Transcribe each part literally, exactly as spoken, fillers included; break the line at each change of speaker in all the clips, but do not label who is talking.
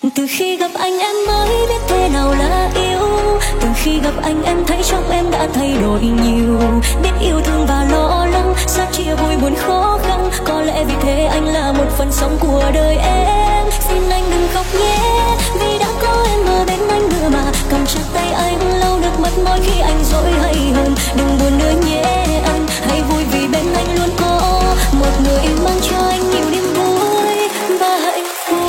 Từ khi gặp anh em mới biết thế nào là yêu. Từ khi gặp anh em thấy trong em đã thay đổi nhiều. Biết yêu thương và lo lắng, sẽ chia vui buồn khó khăn. Có lẽ vì thế anh là một phần sống của đời em. Xin anh đừng khóc nhé, vì đã có em ở bên anh nữa mà. Cầm chặt tay anh lau nước mắt mỗi khi anh dỗi hay hơn. Đừng buồn nữa nhé anh, hãy vui vì bên anh luôn có một người mang cho anh nhiều niềm vui và hạnh phúc.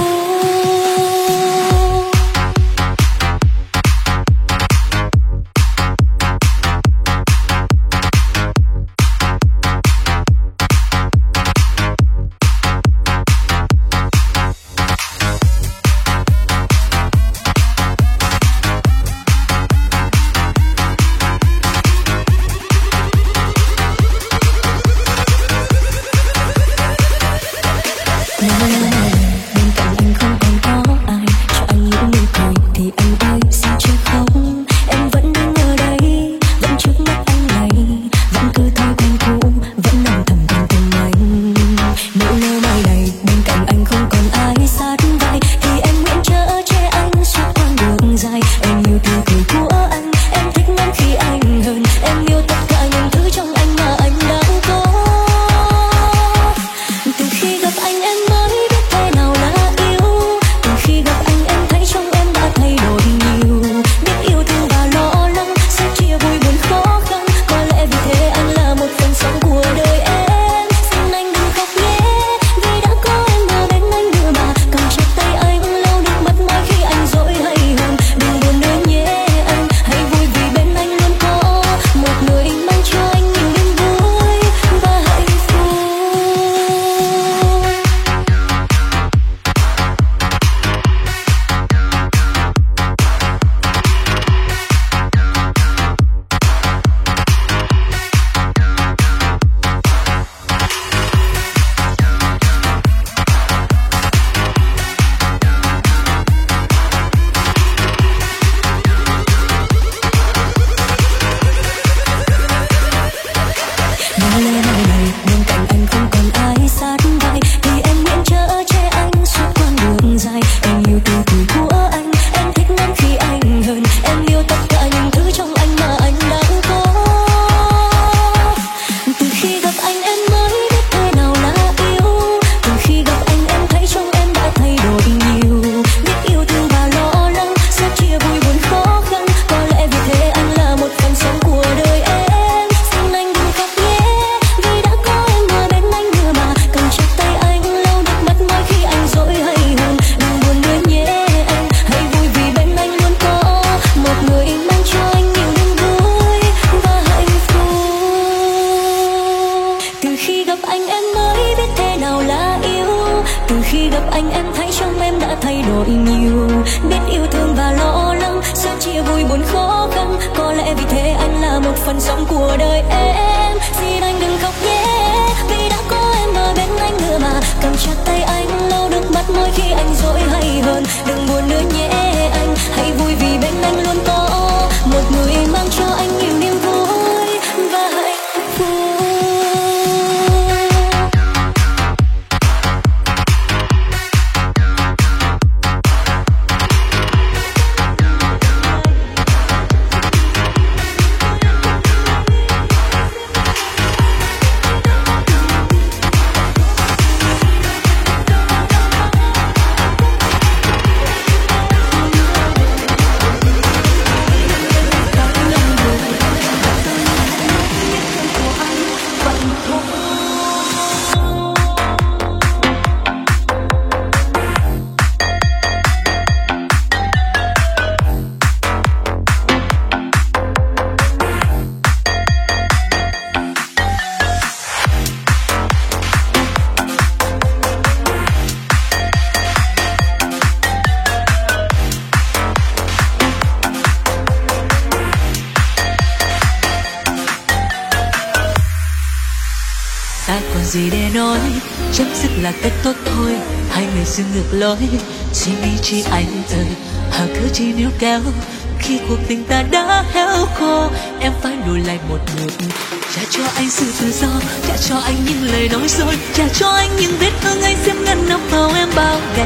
Gì để nói, chấm dứt là cách tốt thôi. Hai người dưng ngược lối, suy nghĩ chi anh thời hờ cứ chỉ níu kéo. Khi cuộc tình ta đã héo khô, em phải lùi lại một bước. Trả cho anh sự tự do, trả cho anh những lời nói dối, trả cho anh những vết thương anh xem ngăn nắp vào em bao ngày.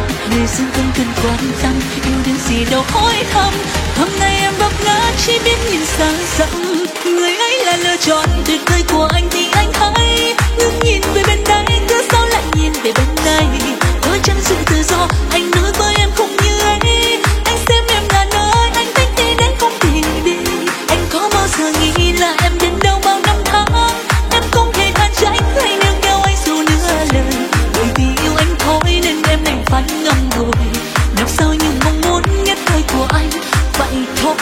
người xưa không cần quan tâm, yêu đương gì đâu hối hận. Hôm nay em vấp ngã chỉ biết nhìn xa xăm, người ấy là lựa chọn tuyệt vời của anh thì anh hãy ngước nhìn về bên đây, cứ sao lại nhìn về bên này. Tôi chẳng sự tự do, anh nói với em không như ấy. Anh xem em là nơi anh thích đi đến không thì đi. Anh có bao giờ nghĩ là em đến đâu bao năm tháng, em không hề than trách hay nêu kêu anh dù nửa lời. Bởi vì yêu anh thôi nên em đành phải ngậm ngùi, nằm sau những mong muốn nhất thời của anh vậy thôi.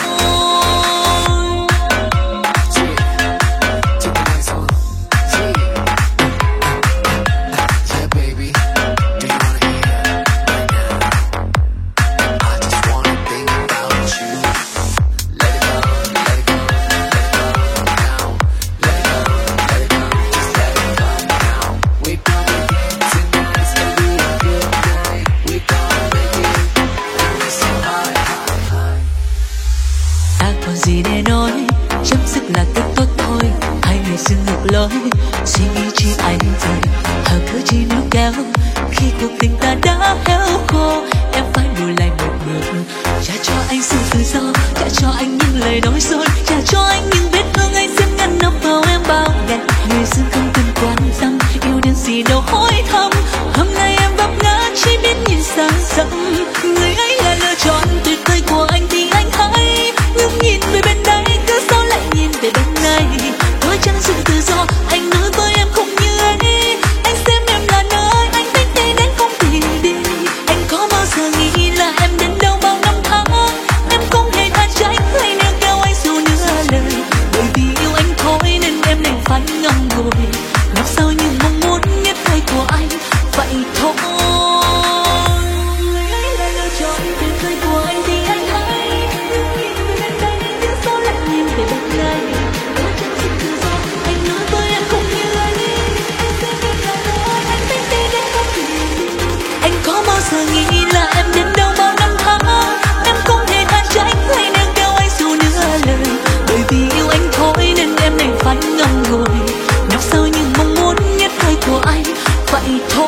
Gì để nói, chấm dứt là cách tốt thôi. Hai người dưng ngược lối, suy nghĩ chỉ anh thôi. Hờ cớ chỉ níu kéo, khi cuộc tình ta đã héo khô. Em phải lùi lại một bước, trả cho anh sự tự do, trả cho anh những lời nói dối, trả cho anh những vết thương anh xếp ngăn nắp vào em bao ngày. Người dưng không cần quan tâm, yêu đương gì đâu hối hận. Hôm nay em vấp ngã chỉ biết nhìn xa xăm, người ấy là lựa chọn tuyệt vời của anh thì anh hãy ngước nhìn về bên đây, cứ sao lại nhìn về bên này. Tôi chẳng sự tự do, anh nói với em không như ấy. Anh xem em là nơi anh thích đi đến không thì đi. Anh có bao giờ nghĩ là em đến đâu bao năm tháng, em không hề than trách hay nêu kêu anh dù nửa lời. Bởi vì yêu anh thôi nên em đành phải ngậm ngùi, nằm sau những mong muốn nhất thời của anh vậy thôi. Người ấy là lựa chọn tuyệt vời của anh thì anh hãy ngước nhìn về bên đây, cứ sao lại nhìn về bên này. Tôi chẳng sự tự do, anh nói với em không như ấy. Anh xem em là nơi anh thích đi đến không thì đi. Anh có bao giờ nghĩ là em đến đâu bao năm tháng, em không hề than trách hay nêu kêu anh dù nửa lời. Bởi vì yêu anh thôi nên em đành phải ngậm ngùi, nằm sau những mong muốn nhất thời của anh vậy thôi.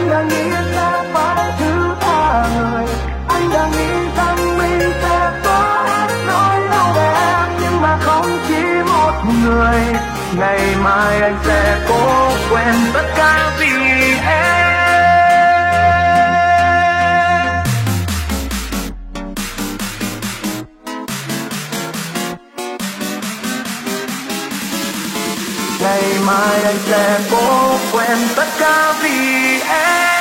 Anh đang nghĩ sẽ phải thứ tha người, anh đang nghĩ rằng mình sẽ có hết nỗi đau về em, nhưng mà không chỉ một người. Ngày mai anh sẽ cố quên tất cả vì em. Ngày mai anh sẽ cố quên tất cả vì em.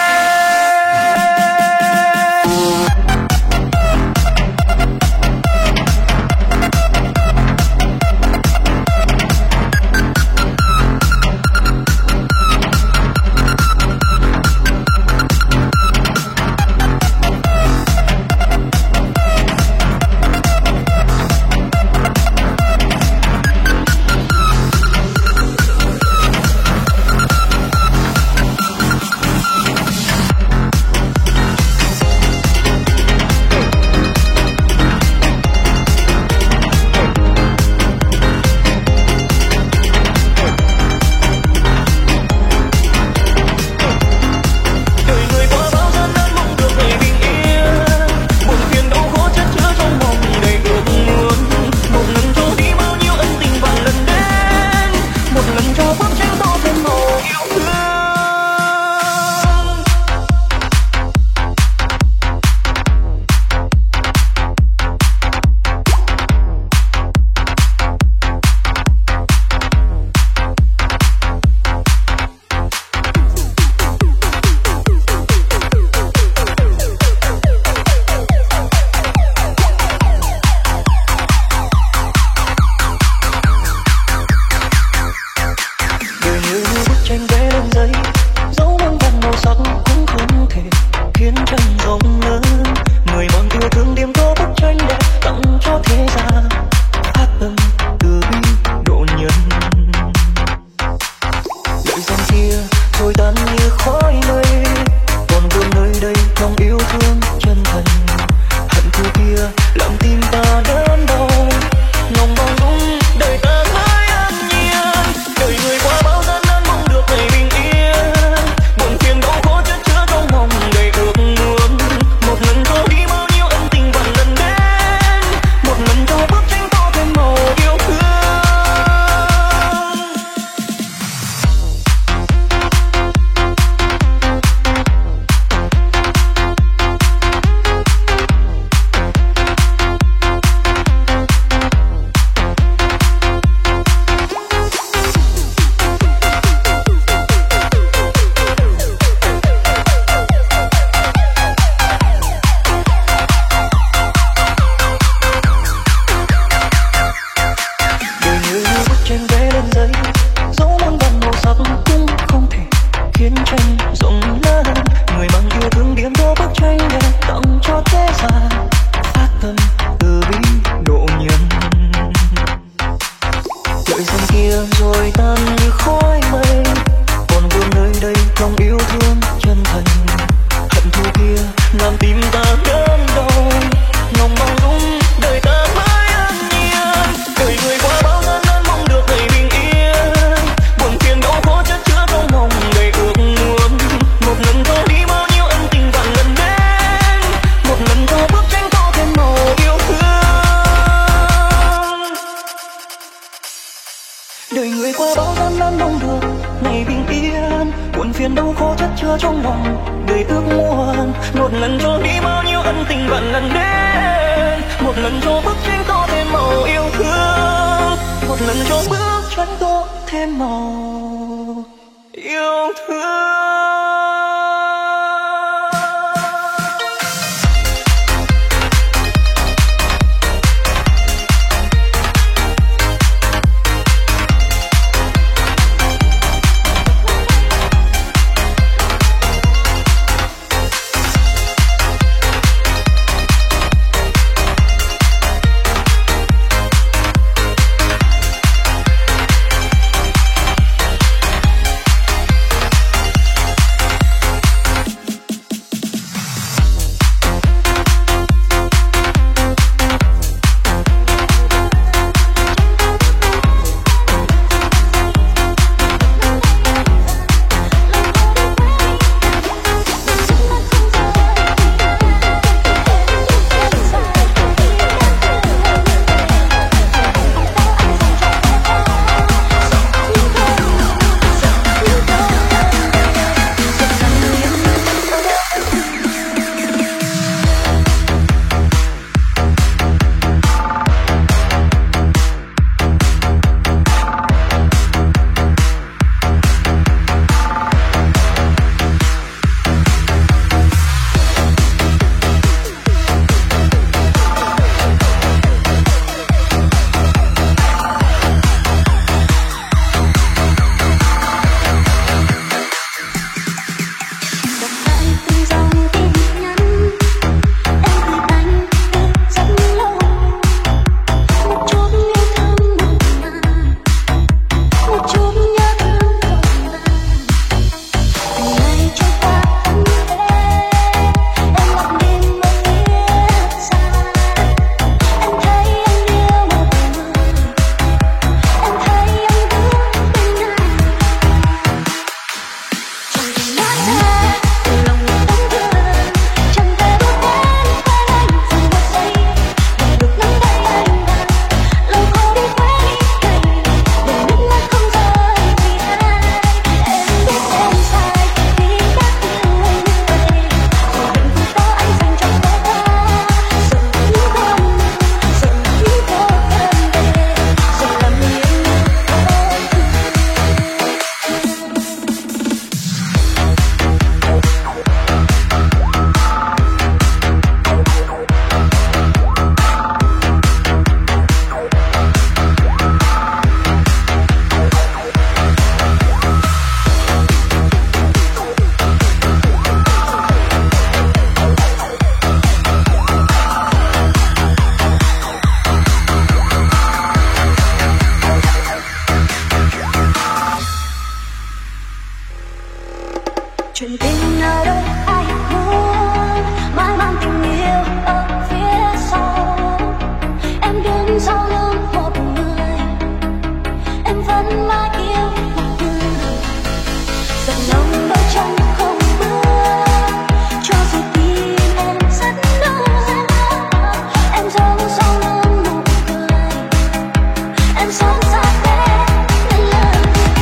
chuyện tình ở đâu ai muốn mãi mang tình yêu ở phía sau. Em đứng sau lưng một người, em vẫn mãi yêu một người. Giọt lòng đôi chân không bước, cho dù tim em rất đau. Em giấu sau lưng nụ cười, em sống xa thế nên lời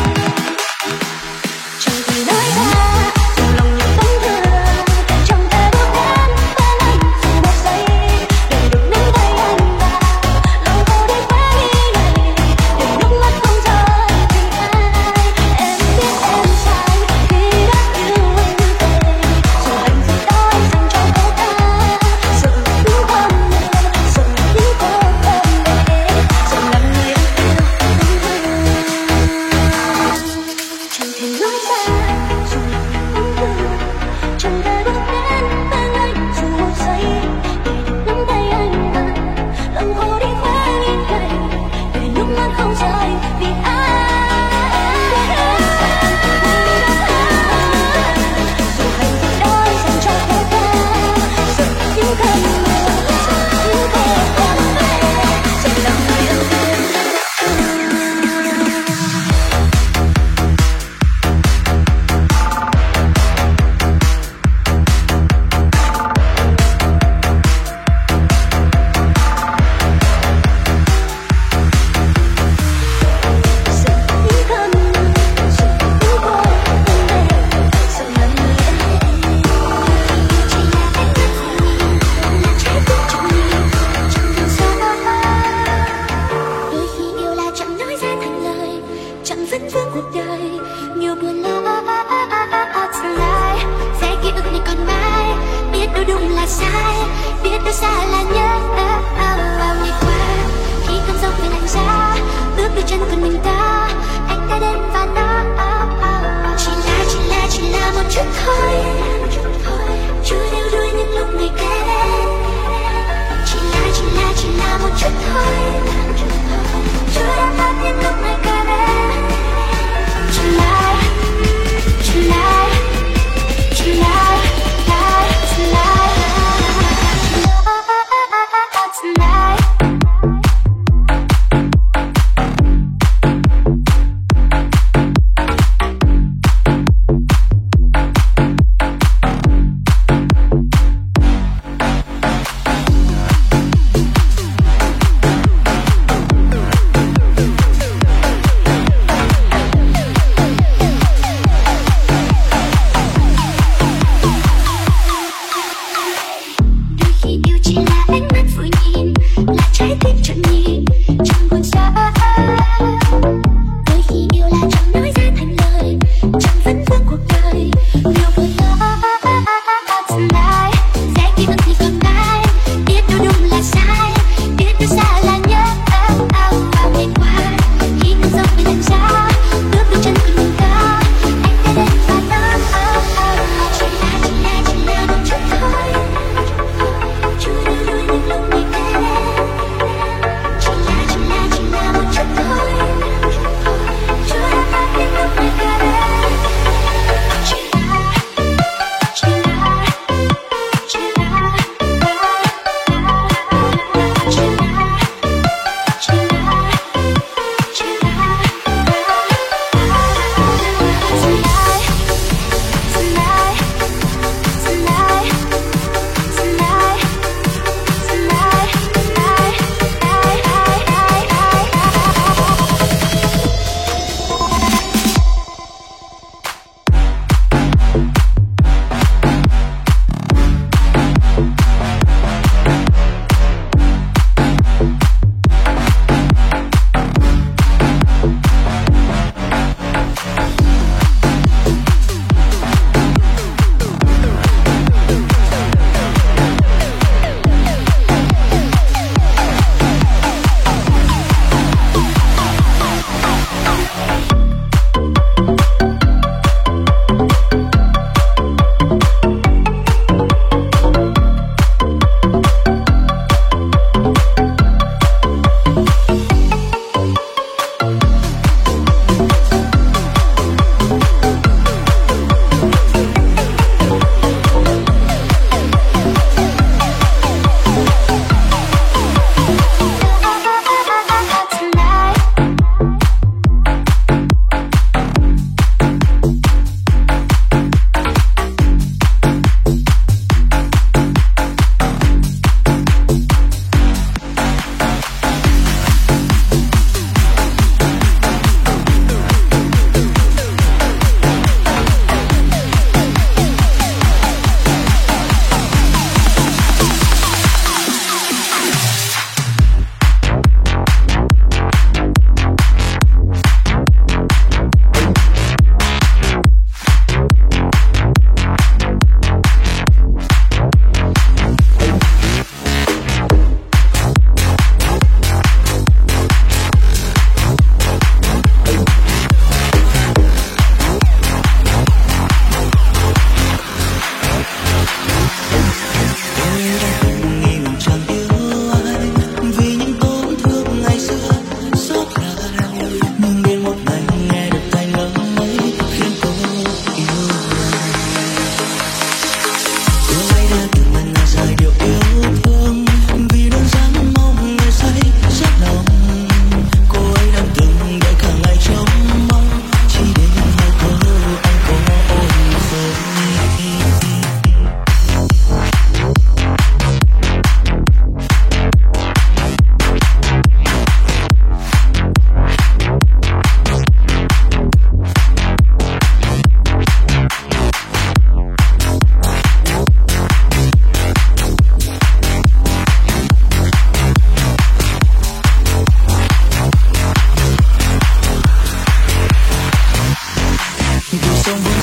chẳng thể nói ra. Trong lòng nhiều tấm thương, chẳng thể bước đến bên anh dù một giây để được nắm tay anh và lòng cô đi khóe mi này để nước mắt không rơi vì ai. Em biết em sai khi đã yêu anh như vậy, dù hạnh phúc đó anh dành cho cô ta. Sợ những con người, sợ những cô đơn lẻ, sợ làm người em yêu đúng hơn. Chẳng thể nói ra dù không thương, chẳng thể bước đến bên anh dù một giây để được nắm tay anh và lòng cô đi khóe mi này để nước mắt không rơi vì ai. Em biết em sai dù hạnh phúc đó anh dành cho cô ta. Sợ những cơn mưa, sợ những cô đơn lẻ, sợ làm người em yêu. Sợ những cơn mưa, sợ những cô đơn lẻ, sợ làm người em yêu. Chỉ là ánh mắt của nhìn, là trái tim chẳng nhìn, chẳng cần xa. Đôi khi yêu là chẳng nói ra thành lời, chẳng vấn vương cuộc đời nhiều buồn lo. Tonight, sẽ ký ức này còn mãi, biết đâu đúng là sai, biết đâu xa là nhớ. Bao ngày qua khi cơn giông về lạnh giá, bước đôi chân của mình ta, anh đã đến và nó chỉ là chỉ là chỉ là một chút thôi, chưa đeo đuổi những lúc ngày kém. Chỉ là chỉ là chỉ là một chút thôi, chưa đáp ứng những lúc ngày kém. Tonight, tonight, tonight, tonight, tonight. Đôi khi yêu chỉ là ánh mắt vừa nhìn, là trái tim chẳng nhìn, chẳng buồn xa. Đôi khi yêu là chẳng nói ra thành lời, chẳng vấn vương cuộc đời nhiều buồn lo. Tonight, sẽ ký ức thì còn mãi, biết đâu đúng là sai, biết đâu xa là nhớ. Bao ngày qua khi cơn giông về lạnh giá, bước đôi chân của mình ta, anh đã đến và nó chỉ là chỉ là chỉ là một chút thôi, chưa đeo đuổi những lúc ngày kém. Chỉ là chỉ là chỉ là một chút thôi, chưa đáp ứng những lúc ngày kém. Chỉ là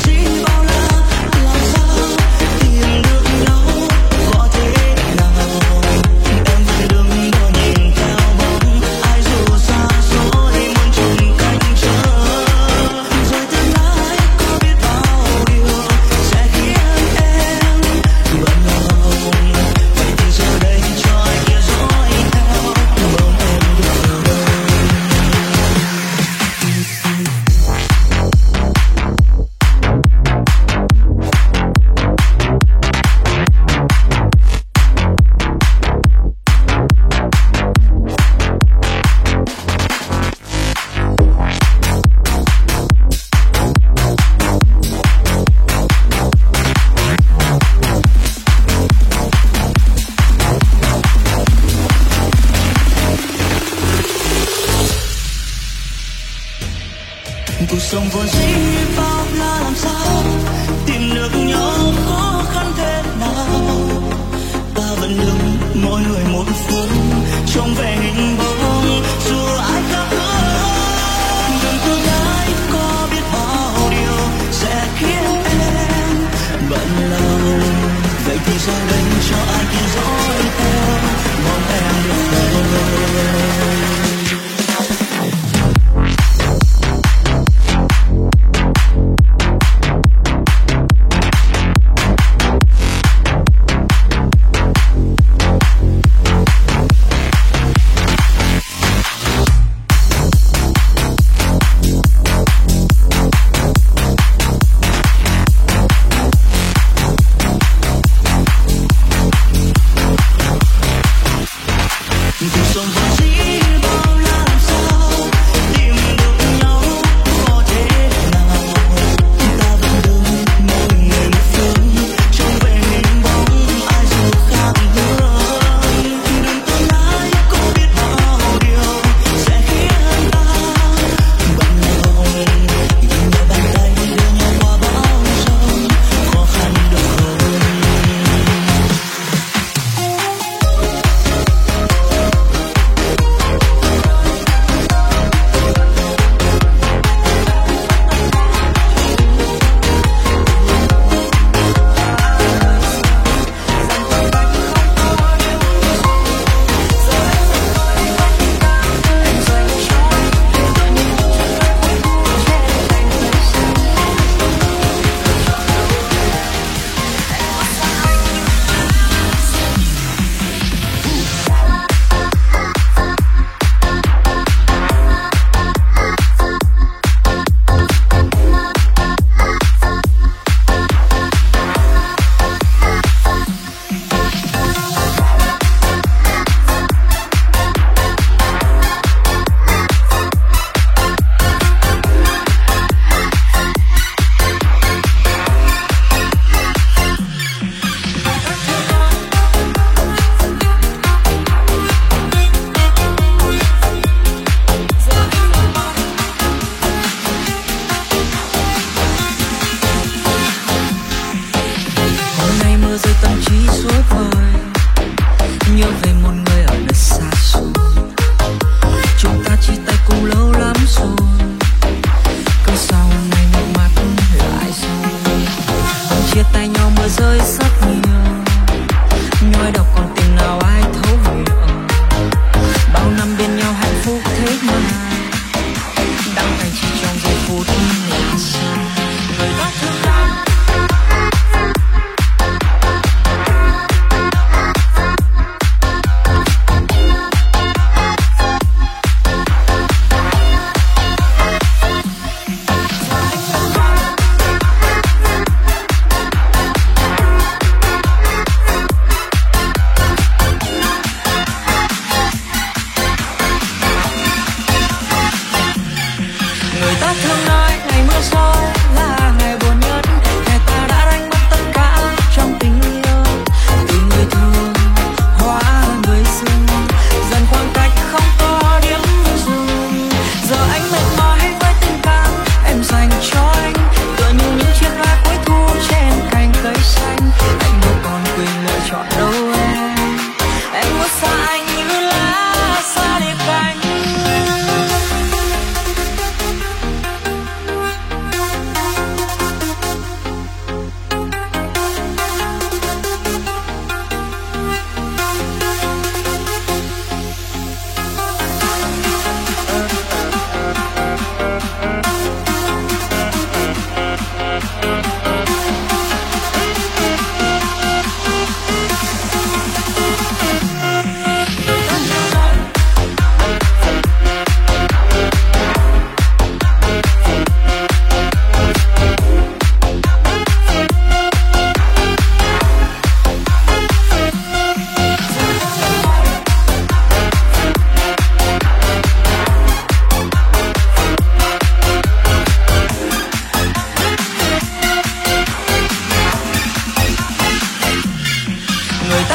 cuộc sống vốn dĩ bao la làm sao tìm được nhau khó khăn thế nào, ta vẫn đứng mỗi người một phương trông về hình bóng dù ai khác hướng. Đường tương lai có biết bao điều sẽ khiến em bận lòng, vậy thì giờ đây cho ai kia dõi theo mong em được về.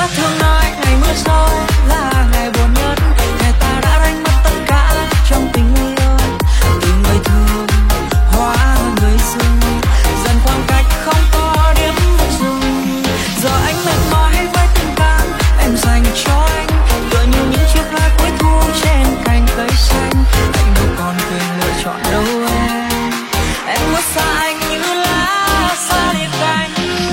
thường nói ngày mưa rơi là ngày buồn nhất, ngày ta đã đánh mất tất cả trong tình yêu. Từ người thương hóa người dưng, dần khoảng cách không có điểm dừng. Giờ anh mệt mỏi với tình cảm em dành cho anh, tựa như những chiếc lá cuối thu trên cành cây xanh. Anh đâu còn quyền lựa chọn đâu em, em muốn xa anh như lá xa đi cánh.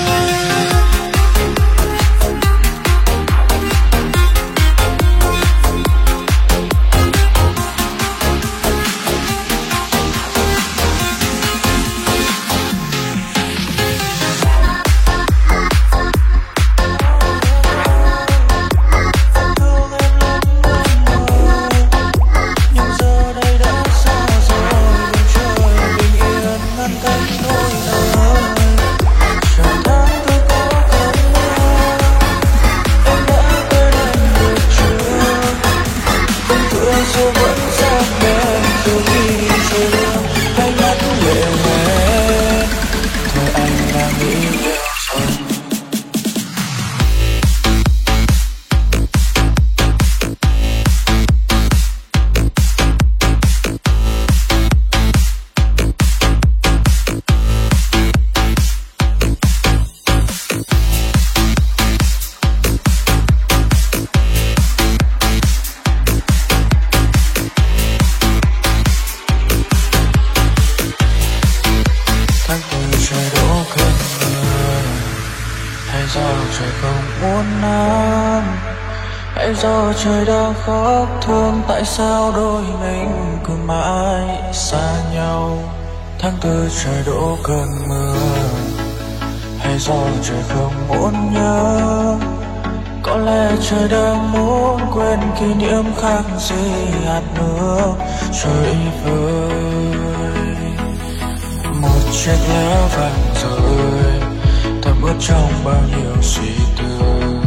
Trời đã khóc thương, tại sao đôi mình cứ mãi xa nhau? Tháng tư trời đổ cơn mưa, hay do trời không muốn nhớ? Có lẽ trời đang muốn quên kỷ niệm khác gì hạt mưa trời vơi. Một chiếc lá vàng rơi thấm ướt trong bao nhiêu suy tư,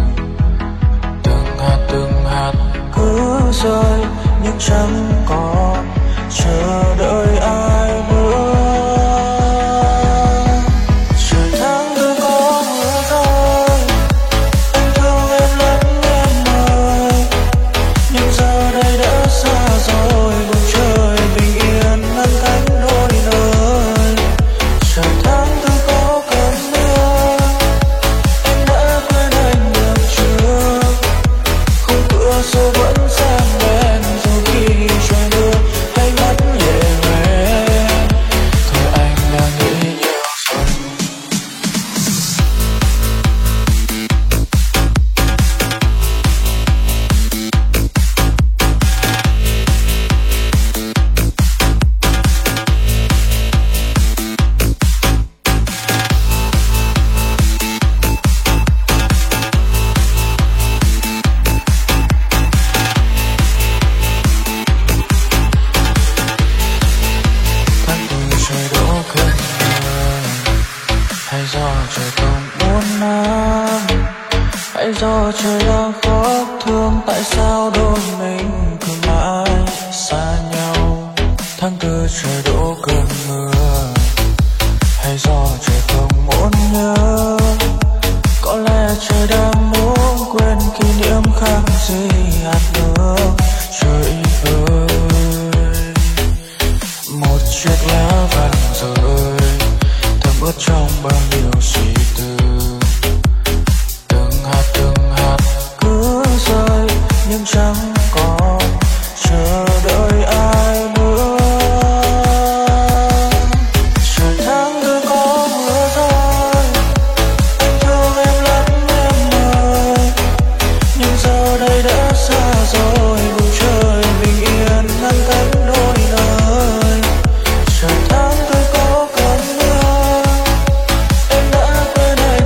từng hạt cứ rơi nhưng chẳng còn chờ đợi ai nữa. Trời tháng tư có mưa rơi, anh thương em lắm em ơi, nhưng giờ đây đã xa rồi. Bầu trời bình yên ngăn cách đôi nơi. Trời tháng tư có cơn mưa, em đã quên anh được chưa? Dù vẫn sáng đèn, dù khi trời mưa hay mắt nhẹ nhẹ, thôi anh đang nghĩ nhiều rồi. Do trời đang khóc thương, tại sao đôi mình cứ mãi xa nhau? Tháng tư trời đổ cơn mưa, hay do trời không muốn nhớ? Có lẽ trời đang muốn quên kỷ niệm khác gì hạt mưa trời vơi. Một chiếc lá vàng rơi thấm ướt trong bao nhiêu suy tư, nhưng chẳng còn chờ đợi ai nữa. Trời tháng tư có mưa rơi, anh thương em lắm em ơi, nhưng giờ đây đã xa rồi. Bầu trời bình yên ngăn cách đôi nơi. Trời tháng tư có cơn mưa, em đã quên anh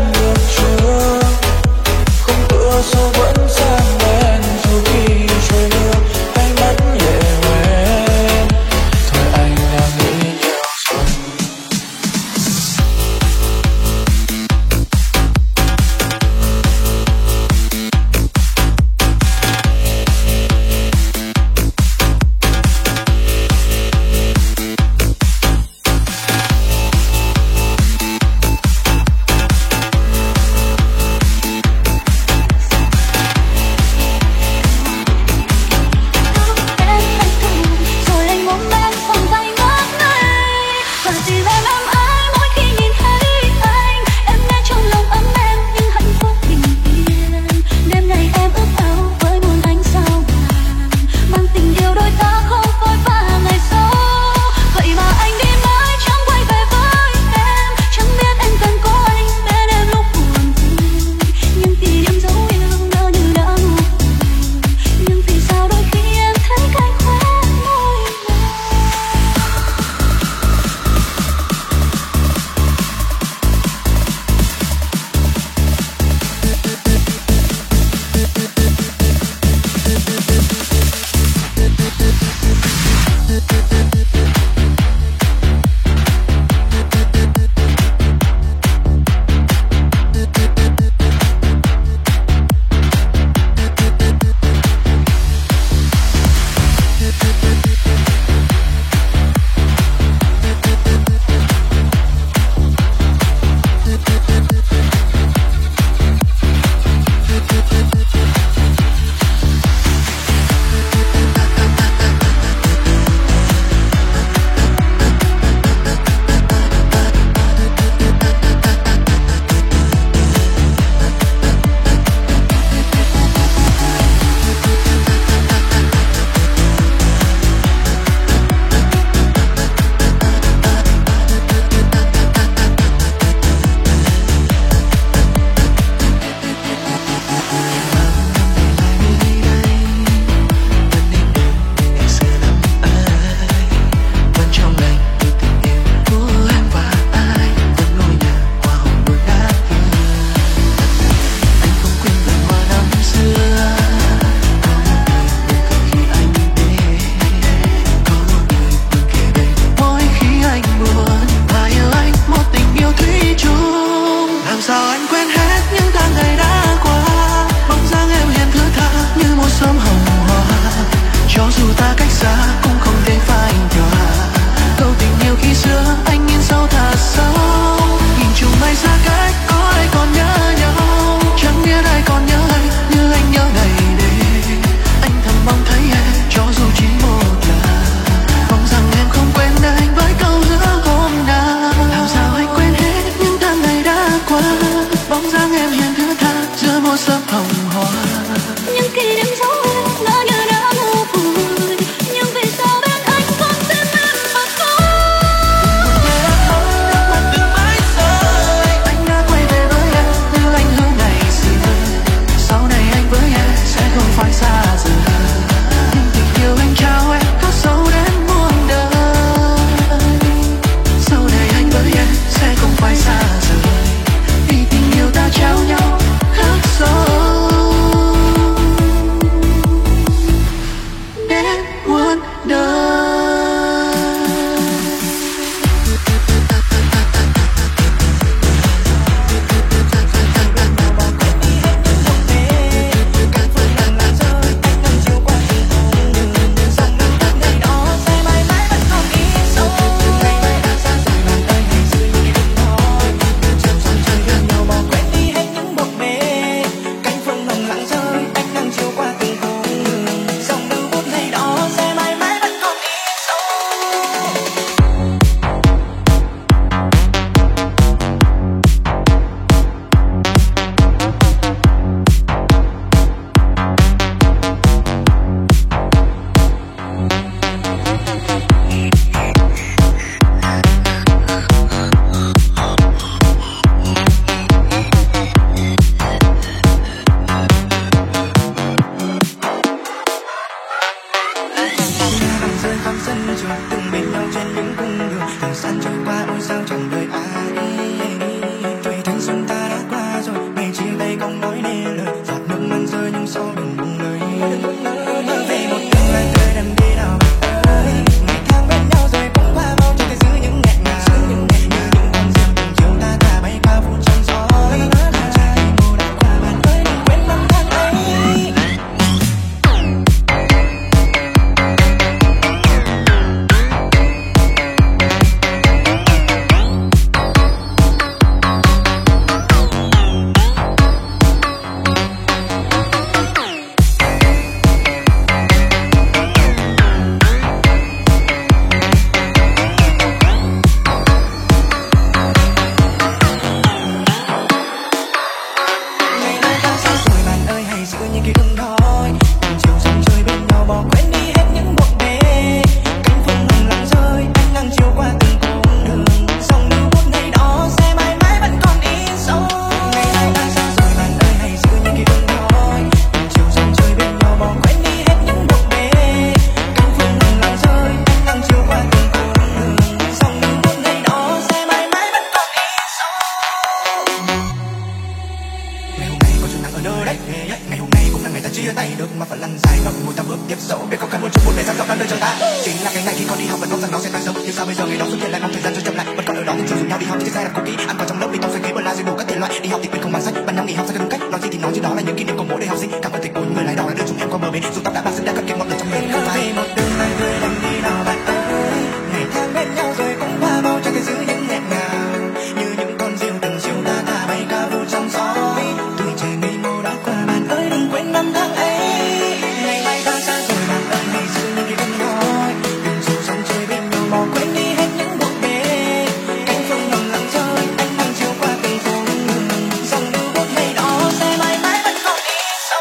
tay nước mà vẫn lăn dài ngậm ngùi ta bước tiếp dẫu biết có cần một chút buồn để dắt dọc đang đời chờ ta. Chính là cái ngày khi còn đi học vẫn mong rằng nó sẽ tan sớm, nhưng sao bây giờ ngày đó xuất hiện lại mong thời gian trôi chậm lại. Vẫn còn ở đó nhưng chưa dùng nhau đi học thì sai là cũ kỹ. Ăn còn trong lớp đi tông xoay ghế bờ la rồi đủ các thể loại. Đi học thì quên không mang sách, ban năm nghỉ học ra đúng cách. Nói gì thì nói chứ đó là những kỷ niệm của mỗi đời học sinh. Cảm ơn thầy cô người lái đò đã đưa chúng em qua bờ bến. Dù tóc đã bạc sức đã cất kiếm ngọn lửa trong mình. Vì một đường dài người đành đi nào bạn ơi. Ngày tháng bên nhau rồi cũng qua mau cho cái giữ những nghẹn ngào. Như những con diều từng chiều ta ta bay cao vô trong gió. Tuổi trẻ ngây ngô đã qua bạn ơi đừng quên năm tháng ấy. Ngày mai ta xa rồi bạn ơi ngày xưa những ký ức nói. Đừng dù sóng chơi bên nhau bỏ quên đi hết những bộn bề. Cánh phương ngầm lặng rơi anh đang chiều qua từng phố đường. Dòng lưu bước ngày đó sẽ mãi mãi vẫn còn đi sâu.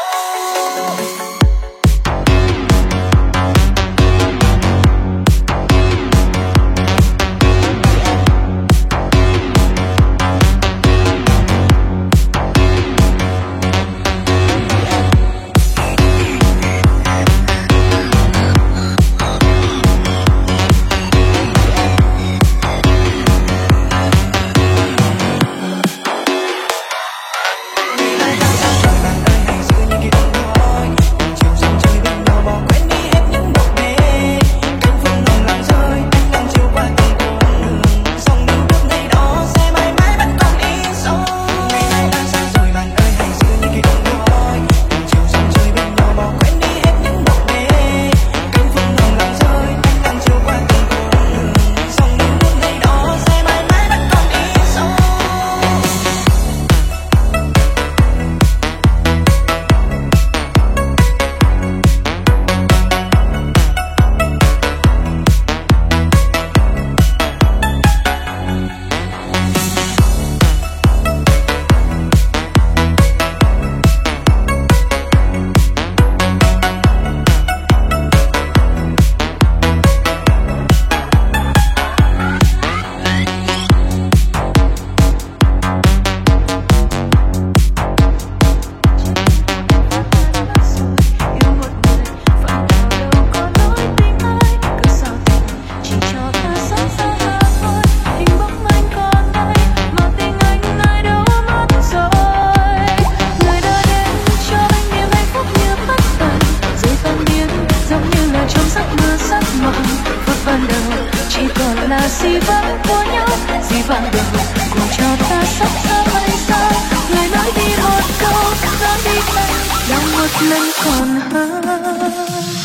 Gì vắng của nhau, gì vắng đầu cùng cho ta sắp xa bay xa. Người nói đi một câu, nói đi anh đang một lần còn hơn.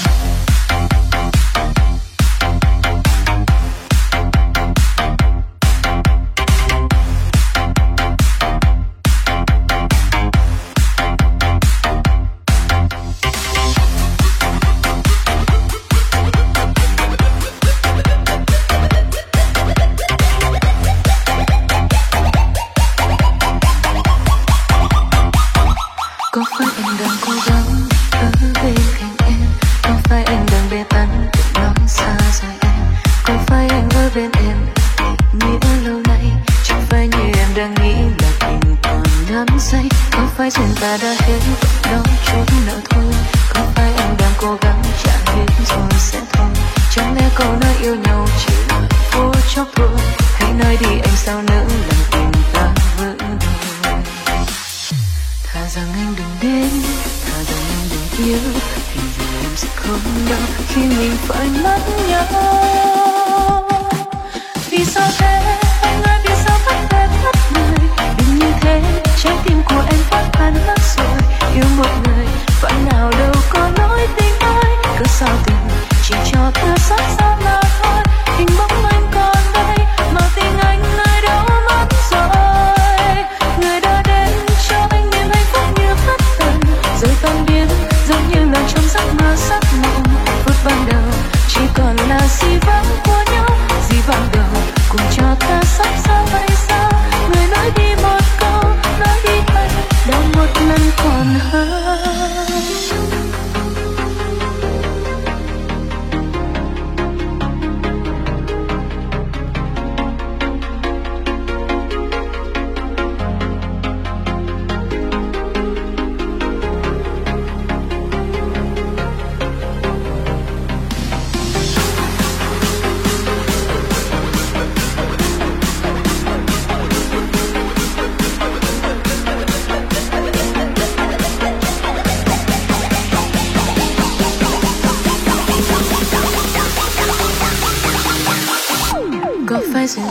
Có phải anh đang cố gắng ở bên cạnh em? Có phải anh đang bên anh nói xa rời em? Có phải anh ở bên em nghĩa lâu nay? Chẳng phải như em đang nghĩ là tình còn đắm say. Có phải chuyện ta đã hết đó chút nữa thôi? Có phải anh đang cố gắng trả hết rồi sẽ thôi? Chẳng lẽ câu nói yêu nhau chỉ là vô chốc thôi? Hãy nói đi anh sao nỡ làm tình ta vỡ đôi. Thà rằng anh đừng đến, thà rằng anh đừng yêu, thì giờ em sẽ không đau khi mình phải mất nhau. Vì sao thế, anh ơi vì sao vẫn về mất người? Đừng như thế, trái tim của em vẫn tan mất rồi. Yêu một người, vẫn nào đâu có nỗi tình ai. Cứ sao tình, chỉ cho ta xót xa mà thôi. Hình bóng anh còn đây, mà tình anh nơi đâu mất rồi. Người đã đến cho anh niềm hạnh phúc như thất tình, rồi tan biến giống như là trong giấc mơ sắc mộng. Phút ban đầu chỉ còn là gì vậy?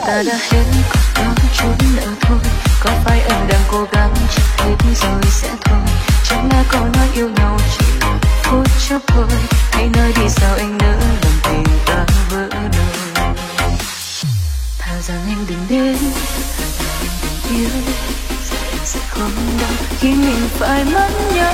ta đã hết còn có chút nữa thôi. Có phải em đang cố gắng chắc hết rồi sẽ thôi? Chẳng lẽ có nói yêu nhau chỉ phút chốc thôi? Hãy nói đi sao anh nỡ làm tình ta vỡ đời. Thà rằng em đừng đến, tình yêu sẽ không đau khi mình phải mất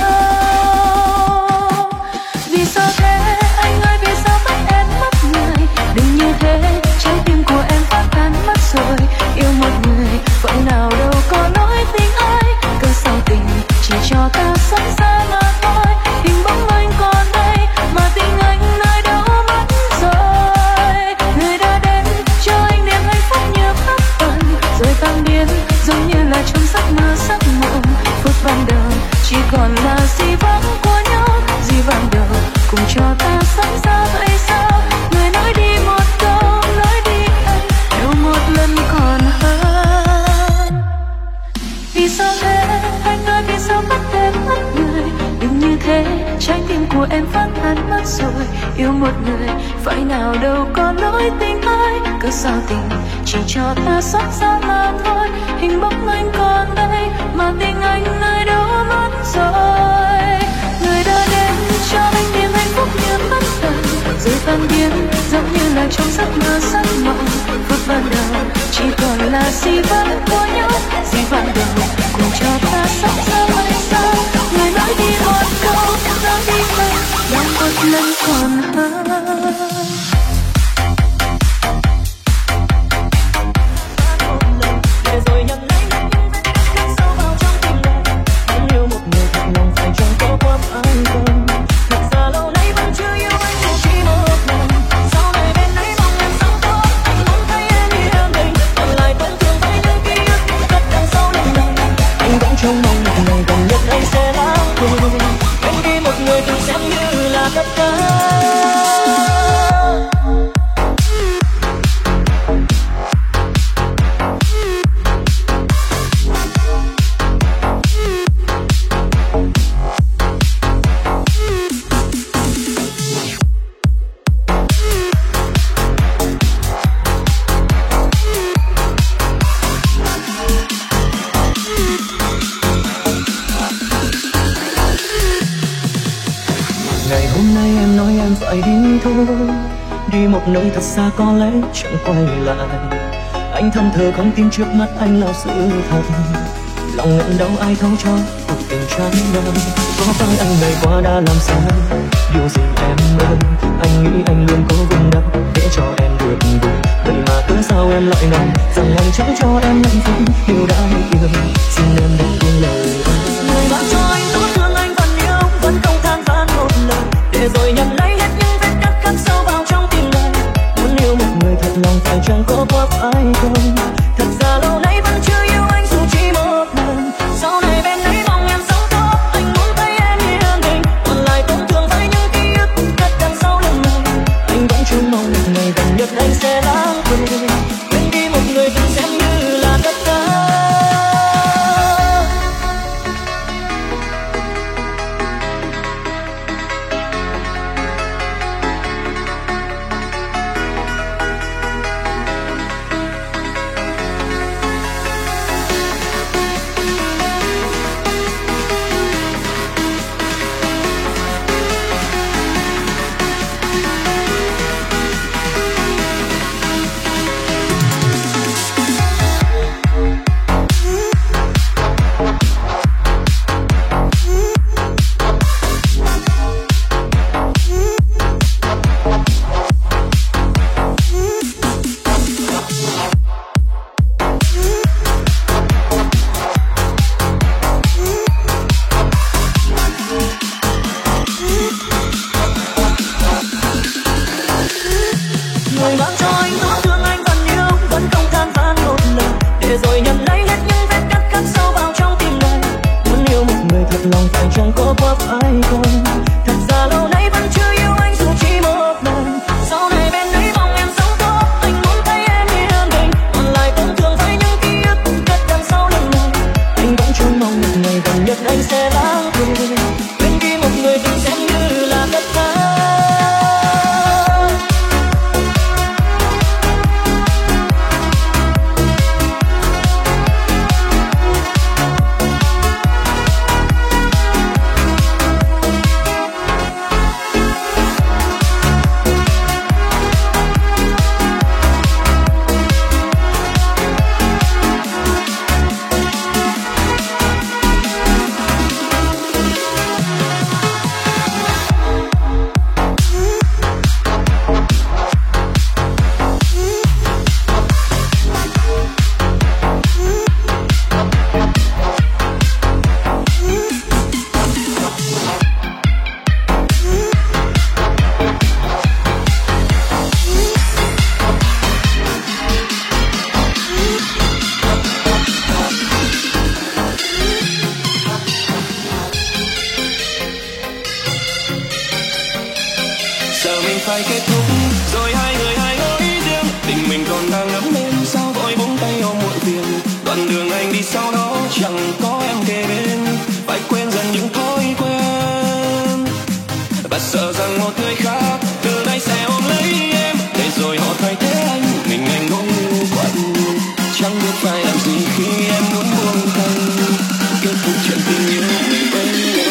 nhau. Vì sao thế anh ơi, vì sao bắt em mất người? Đừng như thế, trái tim của em phát tan mất rồi. Yêu một người vậy nào đâu có nói tình ai, cớ sao tình chỉ cho ta sống xa mà thôi. Hình bóng anh còn đây mà tình anh nơi đâu mất rồi. Người đã đến cho anh niềm hạnh phúc như bất tận, rồi tan biến giống như là trong giấc mơ giấc mộng. Phút ban đầu chỉ còn là gì vắng của nhau, gì ban đầu cùng cho ta sống xa vậy sao? Người nói đi một câu, nói đi anh đâu một lần còn hơn. Vì sao thế anh ơi, vì sao bắt em mất người? Đừng như thế, trái tim của em phát tan mất rồi. Yêu một người phải nào đâu có nói tình ai, cứ sao tình chỉ cho ta sống xa mà thôi. Hình bóng anh còn đây mà tình anh nơi đâu mất rồi. Người đã đến cho anh niềm hạnh phúc như bất tận, rồi tan biến giống như là trong giấc mơ giấc mộng. Phút ban đầu chỉ còn là gì vẫn của nhau, gì ban đầu cùng cho ta sống xa vậy sao? Người nói đi một câu, nói đi anh là một lần còn hơn.
Trong mong một ngày gần nhất anh sẽ lãng quên, quên đi một người từng xem như là tất cả. Phải đi thôi, đi một nơi thật xa có lẽ chẳng quay lại. Anh thầm thờ không tin trước mắt anh là sự thật, lòng nghẹn đau ai thấu cho cuộc tình chán nản. Có phải anh ngày qua đã làm sai điều gì em ơi? Anh nghĩ anh luôn cố vùng đắp để cho em được vui, vậy mà cớ sao em lại nói rằng anh chẳng cho em hạnh phúc. Điều đã yêu xin em đừng quên lời anh. Người bạn cho anh tổn thương anh vẫn yêu, vẫn không than vãn một lời, để rồi nhận lấy hết những vết cắt khắc sâu vào trong tim này. Muốn yêu một người thật lòng phải chẳng có quá ai không? Thật ra lâu nay vẫn chưa yêu anh dù chỉ một lần. Sau này bên ấy mong em sống tốt, anh muốn thấy em yên bình. Còn lại tổn thương với những ký ức cất đằng sau lưng này. Anh vẫn trông mong một ngày gần nhất anh sẽ lãng quên, quên đi một người từng xem như là tất cả.
phải kết thúc rồi hai người hai lối riêng, tình mình còn đang ấm êm sao vội buông tay ôm muộn phiền. Đoạn đường anh đi sau đó chẳng có em kề bên, phải quên dần những thói quen và sợ rằng một người khác từ nay sẽ ôm lấy em, để rồi họ thay thế anh, mình anh ngóng lưu quạnh. Chẳng biết phải làm gì khi em muốn buông tay, kết thúc chuyện tình yêu mình bấy lâu.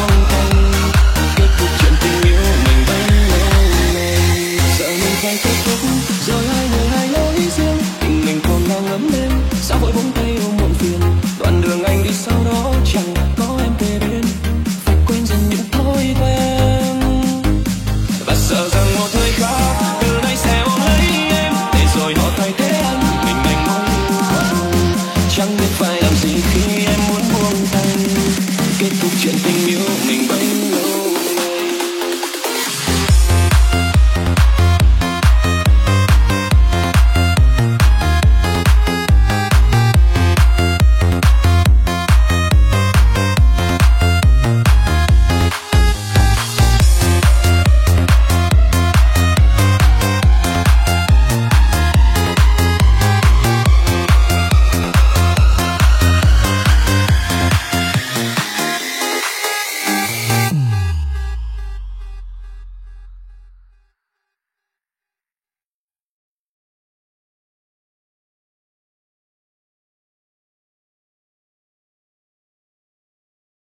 Take